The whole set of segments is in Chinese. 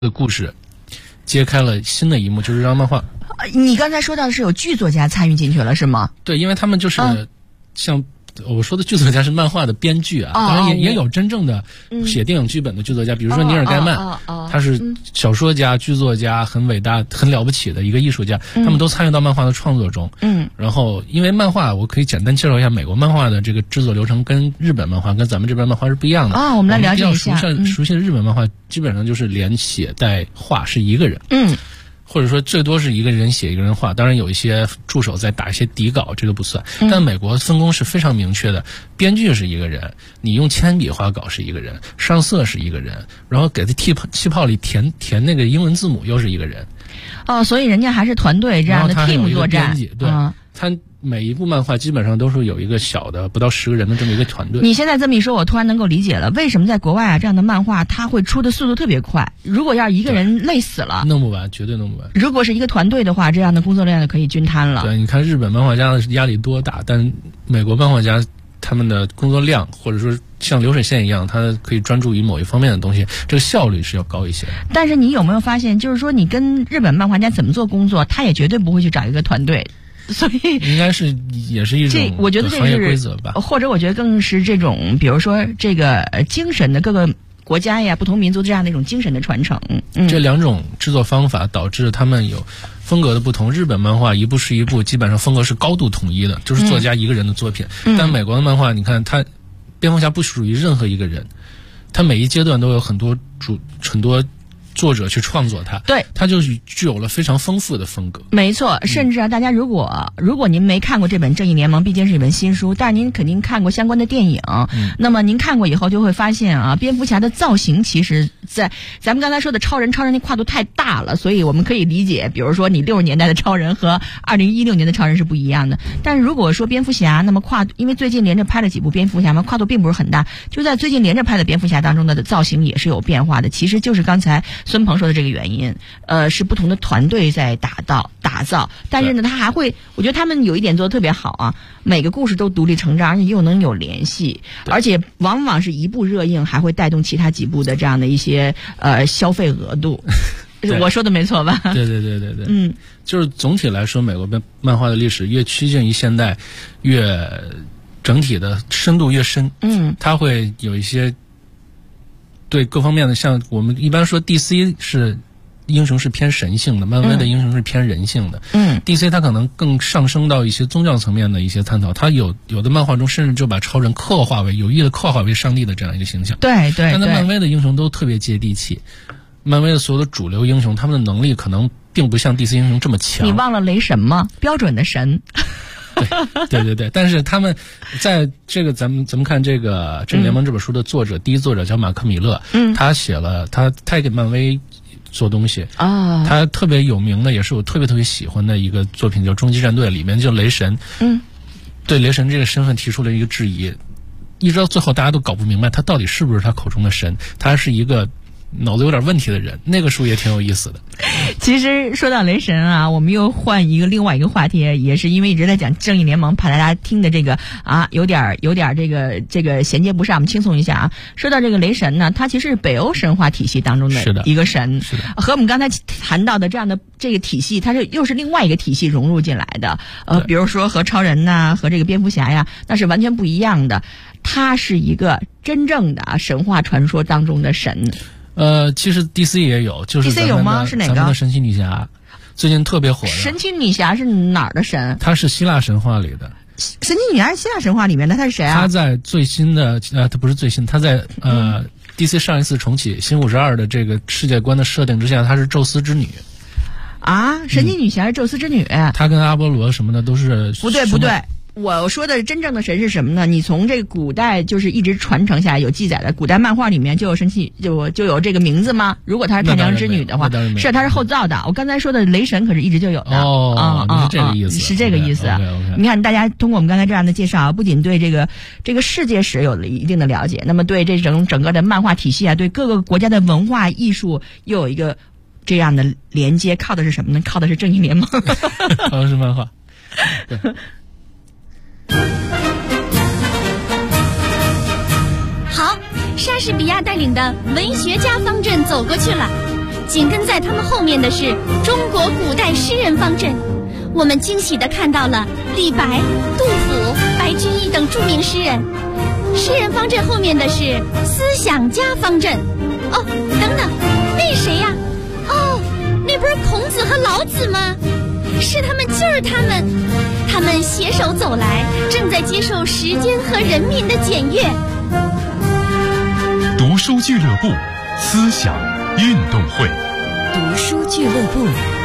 的故事揭开了新的一幕，就是让漫画。 你刚才说到是有剧作家参与进去了是吗？ 对，因为他们就是像我说的剧作家是漫画的编剧啊，当然也有真正的写电影剧本的剧作家，比如说尼尔盖曼，他是小说家、剧作家，很伟大、很了不起的一个艺术家，他们都参与到漫画的创作中。然后因为漫画，我可以简单介绍一下美国漫画的这个制作流程，跟日本漫画跟咱们这边漫画是不一样的啊。 我们来了解一下。 熟悉的日本漫画基本上就是连写带画是一个人。或者说最多是一个人写一个人画，当然有一些助手在打一些底稿，这个不算。但美国分工是非常明确的，编剧是一个人，你用铅笔画稿是一个人，上色是一个人，然后给他气泡里填那个英文字母又是一个人。 所以人家还是团队这样的 team 作战。 对，他每一部漫画基本上都是有一个小的不到10个人的这么一个团队。 你现在这么一说，我突然能够理解了，为什么在国外这样的漫画它会出的速度特别快。如果要是一个人累死了， 弄不完，绝对弄不完。 如果是一个团队的话，这样的工作量就可以均摊了。 对，你看日本漫画家的压力多大，但美国漫画家他们的工作量，或者说像流水线一样，他可以专注于某一方面的东西，这个效率是要高一些。但是你有没有发现，就是说你跟日本漫画家怎么做工作，他也绝对不会去找一个团队。所以应该是也是一种我觉得这行业规则吧， 或者我觉得更是这种，比如说这个精神的各个国家呀、不同民族这样的一种精神的传承。 这两种制作方法导致他们有风格的不同。日本漫画一部是一部，基本上风格是高度统一的，就是作家一个人的作品。但美国的漫画，你看他蝙蝠侠不属于任何一个人，他每一阶段都有很多作者去创作它， 对， 它就是具有了非常丰富的风格。 没错，甚至大家如果您没看过这本《正义联盟》，毕竟是一本新书，但是您肯定看过相关的电影。那么您看过以后就会发现蝙蝠侠的造型其实在咱们刚才说的超人那跨度太大了，所以我们可以理解，比如说你60年代的超人和2016年的超人是不一样的。但是如果说蝙蝠侠，那么因为最近连着拍了几部蝙蝠侠嘛，跨度并不是很大，就在最近连着拍的蝙蝠侠当中的造型也是有变化的。其实就是刚才孙鹏说的这个原因，是不同的团队在打造，但是呢，我觉得他们有一点做得特别好啊，每个故事都独立成章，而且又能有联系，而且往往是一部热映还会带动其他几部的这样的一些消费额度。我说的没错吧？ 对，就是总体来说，美国漫画的历史越趋近于现代，越整体的深度越深。它会有一些对各方面的，像我们一般说 DC 是英雄是偏神性的，漫威的英雄是偏人性的。DC 它可能更上升到一些宗教层面的一些探讨，它有的漫画中甚至就把超人有意的刻画为上帝的这样一个形象。 对， 但在漫威的英雄都特别接地气，漫威的所有的主流英雄，他们的能力可能并不像 DC 英雄这么强。 你忘了雷神吗？标准的神。 对，但是他们在这个咱们看这个《正义联盟》这本书的作者，第一作者叫马克·米勒，他写了他也给漫威做东西啊。他特别有名的，也是我特别喜欢的一个作品叫《终极战队》，里面就雷神，对雷神这个身份提出了一个质疑，一直到最后大家都搞不明白他到底是不是他口中的神，他是一个脑子有点问题的人。那个书也挺有意思的。 其实说到雷神啊，我们又换另外一个话题，也是因为一直在讲正义联盟，怕大家听的这个有点这个衔接不上，我们轻松一下啊。说到这个雷神呢，他其实是北欧神话体系当中的一个神， 是的， 和我们刚才谈到的这样的这个体系，它又是另外一个体系融入进来的。比如说和超人呐，和这个蝙蝠侠呀，那是完全不一样的。他是一个真正的神话传说当中的神。 其实 DC 也有，就是 DC 有吗？是哪个？ 咱们的神奇女侠最近特别火的。 神奇女侠是哪儿的神？ 她是希腊神话里的。 神奇女侠是希腊神话里面的，她是谁啊？ 她在最新的她不是最新，她在DC 上一次重启新52的这个世界观的设定之下，她是宙斯之女。 啊，神奇女侠是宙斯之女。 她跟阿波罗什么的都是。 不对。我说的真正的神是什么呢？你从这个古代就是一直传承下来有记载的，古代漫画里面就有神奇，就有这个名字吗？如果她是太阳之女的话，是她是后造的。我刚才说的雷神可是一直就有的。 是这个意思。 是这个意思。 Okay. 你看，大家通过我们刚才这样的介绍，不仅对这个世界史有了一定的了解，那么对这整个的漫画体系啊，对各个国家的文化艺术又有一个这样的连接。靠的是什么呢？靠的是正义联盟。 靠的是漫画。对。 好，莎士比亚带领的文学家方阵走过去了。 紧跟在他们后面的是中国古代诗人方阵。我们惊喜地看到了李白、杜甫、白居易等著名诗人。诗人方阵后面的是思想家方阵。哦，等等，那谁呀？哦，那不是孔子和老子吗？是他们，就是他们，他们携手走来，正在接受时间和人民的检阅。 读书俱乐部，思想运动会。 读书俱乐部。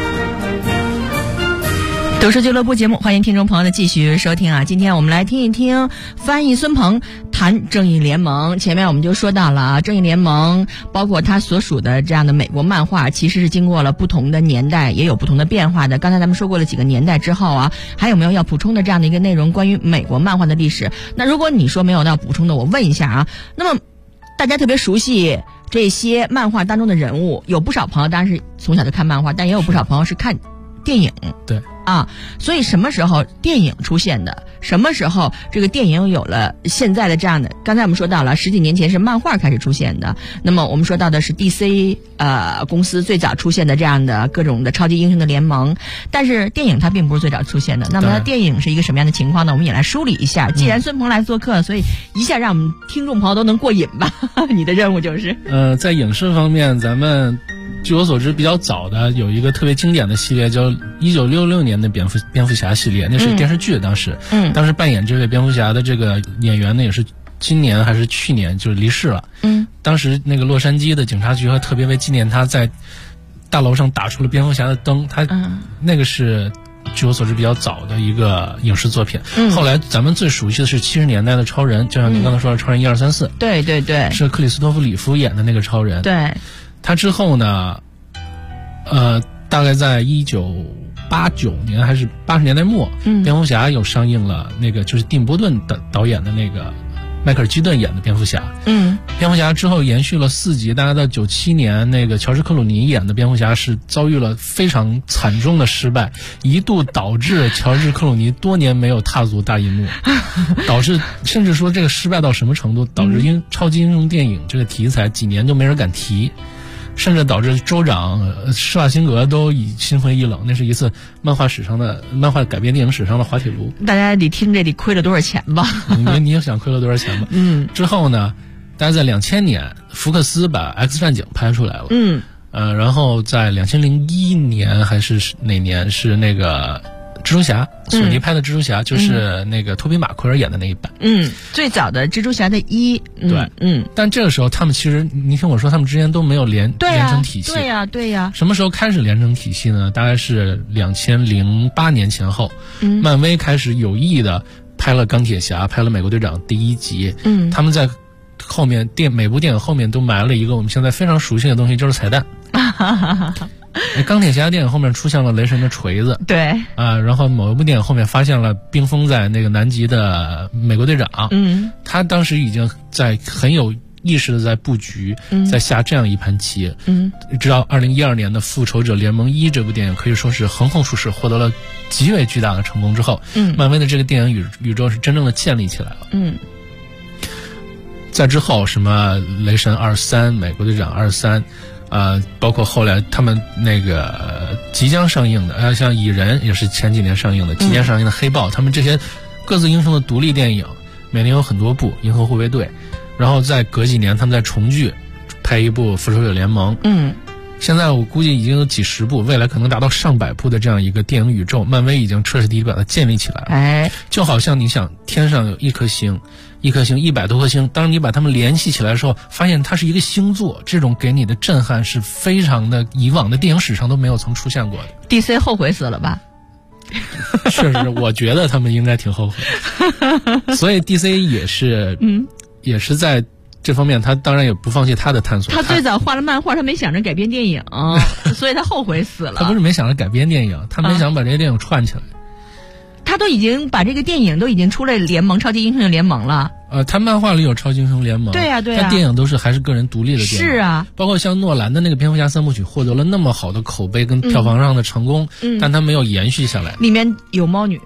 读书俱乐部节目，欢迎听众朋友的继续收听啊！今天我们来听一听翻译孙鹏谈正义联盟。前面我们就说到了啊，正义联盟包括它所属的这样的美国漫画，其实是经过了不同的年代，也有不同的变化的。刚才咱们说过了几个年代之后啊，还有没有要补充的这样的一个内容关于美国漫画的历史？那如果你说没有要补充的，我问一下啊，那么大家特别熟悉这些漫画当中的人物，有不少朋友当然是从小就看漫画，但也有不少朋友是看电影。 对啊，所以什么时候电影出现的？什么时候这个电影有了现在的这样的？刚才我们说到了10几年前是漫画开始出现的，那么我们说到的是 DC 公司最早出现的这样的各种的超级英雄的联盟，但是电影它并不是最早出现的。那么它电影是一个什么样的情况呢？我们也来梳理一下。既然孙鹏来做客，所以一下让我们听众朋友都能过瘾吧。你的任务就是在影视方面，咱们据我所知比较早的有一个特别经典的系列，叫1966年的蝙蝠侠系列，那是电视剧。当时扮演这位蝙蝠侠的这个演员呢，也是今年还是去年就是离世了。当时那个洛杉矶的警察局还特别为纪念他，在大楼上打出了蝙蝠侠的灯。他那个是据我所知比较早的一个影视作品。后来咱们最熟悉的是70年代的超人，就像您刚才说的超人1、2、3、4。对对对，是克里斯托弗里夫演的那个超人。对，他之后呢，大概在1989年还是80年代末，蝙蝠侠又上映了，那个就是蒂姆·波顿导演的那个迈克尔·基顿演的蝙蝠侠。蝙蝠侠之后延续了4集，大概到97年，那个乔治·克鲁尼演的蝙蝠侠是遭遇了非常惨重的失败，一度导致乔治·克鲁尼多年没有踏足大银幕，导致甚至说这个失败到什么程度，导致超级英雄电影这个题材几年就没人敢提。甚至导致州长施瓦辛格都已心灰意冷。那是一次漫画改编电影史上的滑铁卢。大家得听这里亏了多少钱吧？你也想亏了多少钱吧？之后呢，大概在2000年，福克斯把 X 战警拍出来了。然后在2001年还是哪年是那个蜘蛛侠，索尼拍的蜘蛛侠，就是那个托比马奎尔演的那一版。最早的蜘蛛侠的1。对，但这个时候他们其实，你听我说，他们之间都没有连成体系。对呀。什么时候开始连成体系呢？大概是2008年前后，漫威开始有意的拍了钢铁侠，拍了美国队长第1集。他们在后面每部电影后面都埋了一个我们现在非常熟悉的东西，就是彩蛋。钢铁侠电影后面出现了雷神的锤子。对啊，然后某一部电影后面发现了冰封在那个南极的美国队长。他当时已经在很有意识的在布局，在下这样一盘棋。直到2012年的《复仇者联盟1》这部电影可以说是横空出世，获得了极为巨大的成功之后，漫威的这个电影宇宙是真正的建立起来了。在之后什么雷神23、美国队长23。包括后来他们那个即将上映的，像蚁人也是前几年上映的，今年上映的黑豹，他们这些各自英雄的独立电影，每年有很多部，银河护卫队，然后再隔几年他们再重聚，拍一部复仇者联盟。现在我估计已经有几十部，未来可能达到上百部的这样一个电影宇宙，漫威已经彻底把它建立起来了。就好像你想天上有一颗星100多颗星，当你把它们联系起来的时候，发现它是一个星座，这种给你的震撼是非常的以往的电影史上都没有曾出现过的。DC 后悔死了吧？确实，我觉得他们应该挺后悔。所以 DC 也是在这方面，他当然也不放弃他的探索。他最早画了漫画，他没想着改编电影，所以他后悔死了。他不是没想着改编电影，他没想把这些电影串起来。他都已经把这个电影都已经出了超级英雄联盟了。他漫画里有超级英雄联盟，对呀，他电影都是还是个人独立的电影。是啊，包括像诺兰的那个蝙蝠侠3部曲获得了那么好的口碑跟票房上的成功，但他没有延续下来。里面有猫女。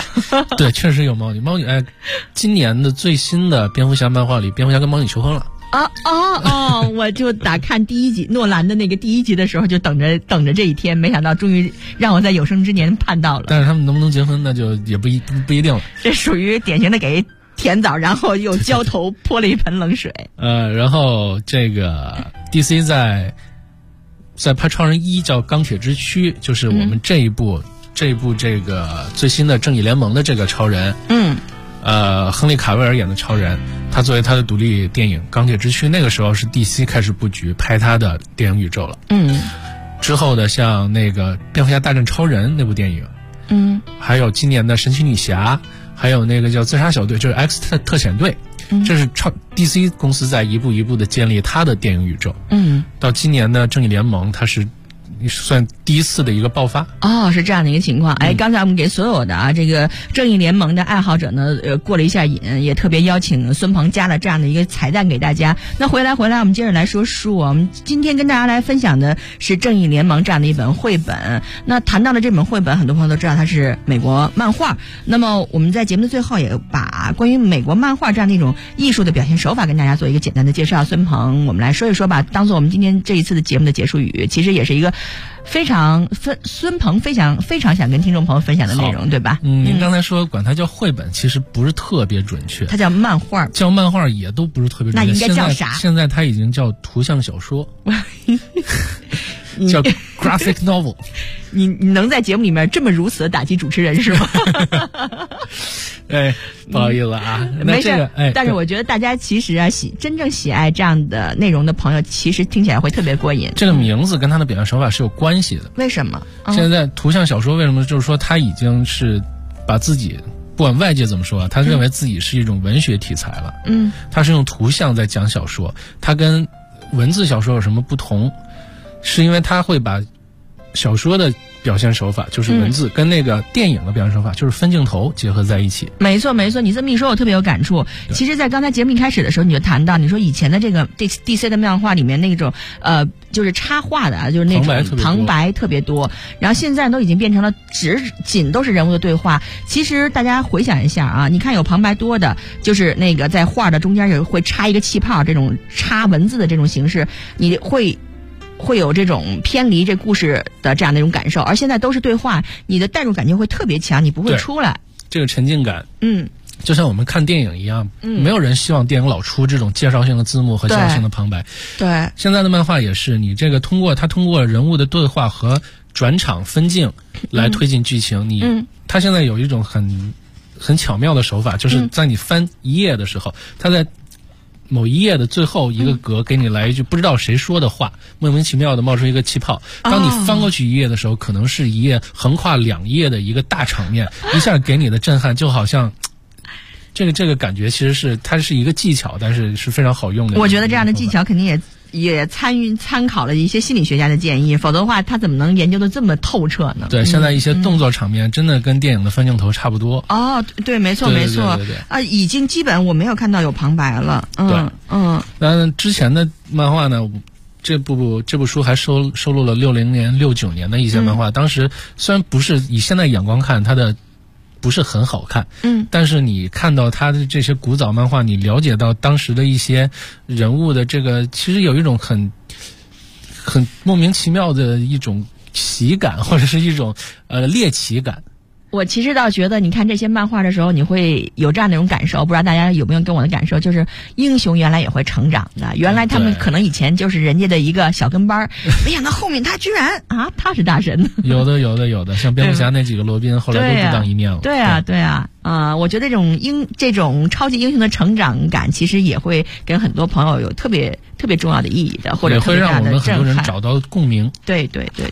对，确实有猫女。今年的最新的蝙蝠侠漫画里，蝙蝠侠跟猫女求婚了。 我就打看第1集诺兰的那个第1集的时候，就等着这一天，没想到终于让我在有生之年盼到了。 但是他们能不能结婚，那就也不一定了。这属于典型的给甜枣，然后又浇头泼了一盆冷水。 然后这个 DC 在拍超人1叫钢铁之躯，就是我们这一部这个最新的正义联盟的这个超人。亨利卡维尔演的超人，他作为他的独立电影《钢铁之躯》，那个时候是 DC 开始布局拍他的电影宇宙了。之后的像那个蝙蝠侠大战超人那部电影，还有今年的神奇女侠，还有那个叫自杀小队，就是 X 特遣队，这是DC 公司在一步一步的建立他的电影宇宙。到今年的正义联盟，它是算第一次的一个爆发。 是这样的一个情况。刚才我们给所有的这个正义联盟的爱好者呢，过了一下瘾，也特别邀请孙鹏加了这样的一个彩蛋给大家。那回来，我们接着来说书。我们今天跟大家来分享的是正义联盟这样的一本绘本。那谈到了这本绘本，很多朋友都知道它是美国漫画。那么我们在节目的最后也把关于美国漫画这样的一种艺术的表现手法跟大家做一个简单的介绍。孙鹏，我们来说一说吧，当做我们今天这一次的节目的结束语。其实也是一个孙鹏非常想跟听众朋友分享的内容，对吧？ 您刚才说管它叫绘本，其实不是特别准确， 它叫漫画， 叫漫画也都不是特别准确。 那应该叫啥？ 现在它已经叫图像小说，叫 graphic novel。 你能在节目里面这么如此的打击主持人是吗？ 不好意思啊， 没事。但是我觉得大家其实真正喜爱这样的内容的朋友，其实听起来会特别过瘾。 这个名字跟他的表现手法是有关系的。 为什么？ 现在图像小说为什么就是说他已经是把自己，不管外界怎么说，他认为自己是一种文学题材了。他是用图像在讲小说，他跟文字小说有什么不同？是因为他会把小说的表现手法就是文字，跟那个电影的表现手法就是分镜头结合在一起。 没错，你这么一说，我特别有感触。其实，在刚才节目一开始的时候，你就谈到，你说以前的这个 DC 的漫画里面那种就是插画的，就是那种旁白特别多，然后现在都已经变成了仅都是人物的对话。其实大家回想一下啊，你看有旁白多的，就是那个在画的中间有会插一个气泡，这种插文字的这种形式，你会有这种偏离这故事的这样的一种感受。而现在都是对话，你的代入感就会特别强，你不会出来这个沉浸感。就像我们看电影一样，没有人希望电影老出这种介绍性的字幕和介绍性的旁白。 对， 现在的漫画也是，你这个通过人物的对话和转场分镜来推进剧情。他现在有一种很巧妙的手法，就是在你翻一页的时候，他在某一页的最后一个格给你来一句不知道谁说的话，莫名其妙的冒出一个气泡。当你翻过去一页的时候，可能是一页横跨2页的一个大场面，一下给你的震撼就好像这个感觉其实它是一个技巧，但是是非常好用的。 我觉得这样的技巧肯定也参考了一些心理学家的建议，否则的话他怎么能研究的这么透彻呢？ 对，现在一些动作场面真的跟电影的分镜头差不多。 对，没错。已经基本我没有看到有旁白了。 那之前的漫画呢，这部书还收录了60年、69年的一些漫画。当时虽然不是以现在眼光看，它的不是很好看，但是你看到他的这些古早漫画，你了解到当时的一些人物的这个，其实有一种很莫名其妙的一种喜感，或者是一种猎奇感。 我其实倒觉得，你看这些漫画的时候，你会有这样的一种感受，不知道大家有没有跟我的感受，就是英雄原来也会成长的，原来他们可能以前就是人家的一个小跟班，没想到后面他居然他是大神。 有的，像蝙蝠侠那几个罗宾后来都独当一面了。 对啊。我觉得这种超级英雄的成长感，其实也会跟很多朋友有特别特别重要的意义的，或者特别大的震撼，也会让我们很多人找到共鸣。 对。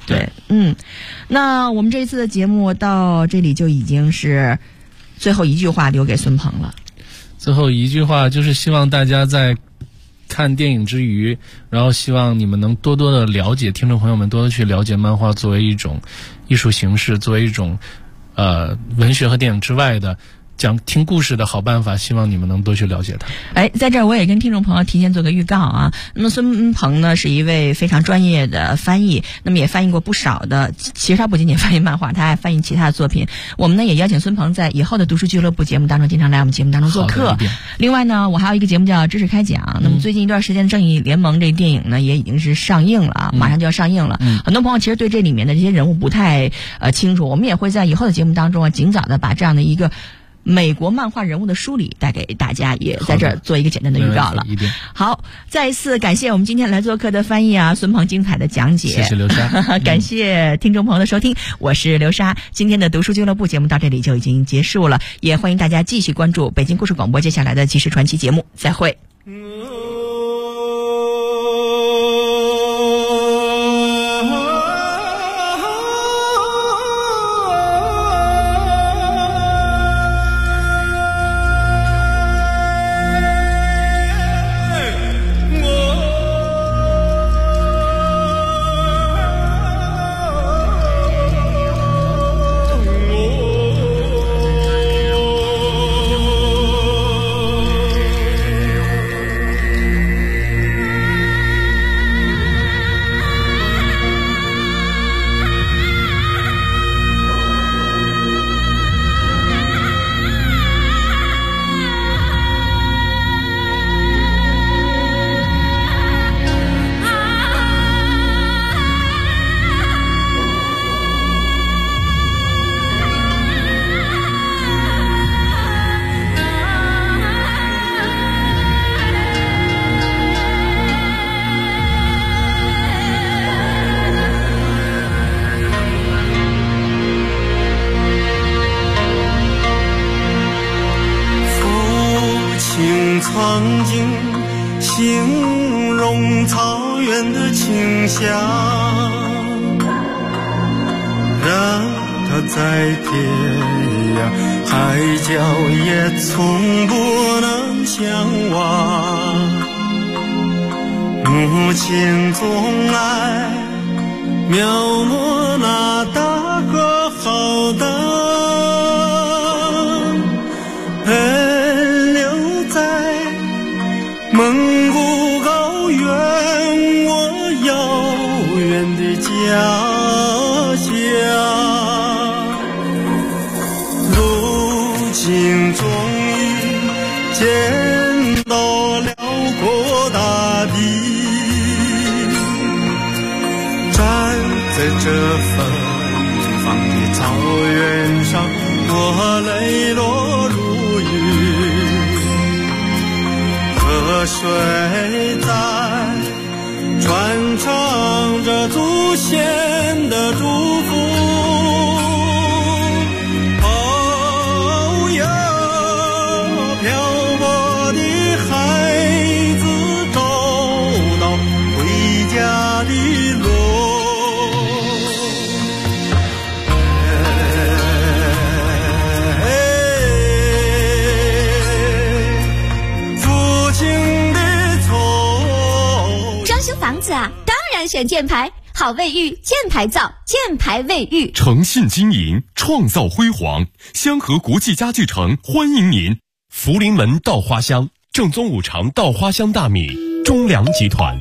那我们这一次的节目到这里就已经是最后一句话留给孙鹏了。 最后一句话就是希望大家在看电影之余，然后希望你们能多多的了解，听众朋友们多多去了解漫画作为一种艺术形式，作为一种文学和电影之外的听故事的好办法，希望你们能多去了解它。 在这儿我也跟听众朋友提前做个预告啊。那么孙鹏呢是一位非常专业的翻译，那么也翻译过不少的，其实他不仅仅翻译漫画，他还翻译其他的作品。我们呢也邀请孙鹏在以后的读书俱乐部节目当中经常来我们节目当中做客。另外呢，我还有一个节目叫知识开讲。那么最近一段时间的正义联盟这个电影呢也已经是上映了啊，马上就要上映了。很多朋友其实对这里面的这些人物不太清楚，我们也会在以后的节目当中尽早的把这样的一个美国漫画人物的梳理带给大家，也在这儿做一个简单的预告了。好，再一次感谢我们今天来做客的翻译孙鹏精彩的讲解， 谢谢刘莎。 感谢听众朋友的收听，我是刘莎。今天的读书俱乐部节目到这里就已经结束了，也欢迎大家继续关注北京故事广播接下来的纪实传奇节目，再会。 曾经形容草原的清香，让它在天涯海角也从不能相忘。母亲总爱描摹那大河浩荡，蒙古高原，我遥远的家乡。如今终于见到辽阔大地，站在这芬芳的草原上，我泪落如雨。河水在传唱着祖先的祝福，哦哟，漂泊的孩子走到回家的路。 房子啊，当然选箭牌，好卫浴，箭牌造，箭牌卫浴， 诚信经营，创造辉煌。香河国际家具城欢迎您。福临门稻花香，正宗五常稻花香大米，中粮集团。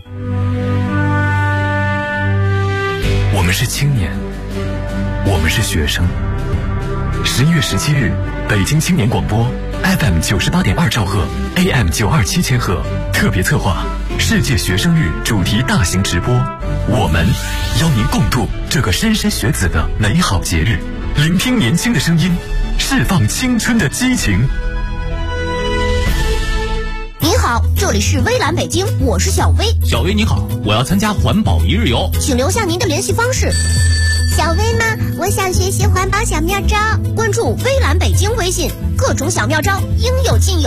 我们是青年，我们是学生。11月17日，北京青年广播 FM 98.2兆赫 AM 927千赫特别策划世界学生日主题大型直播，我们邀您共度这个莘莘学子的美好节日，聆听年轻的声音，释放青春的激情。 您好，这里是微蓝北京，我是小薇。 小薇你好，我要参加环保一日游， 请留下您的联系方式。 小薇吗？我想学习环保小妙招， 关注微蓝北京微信，各种小妙招应有尽有。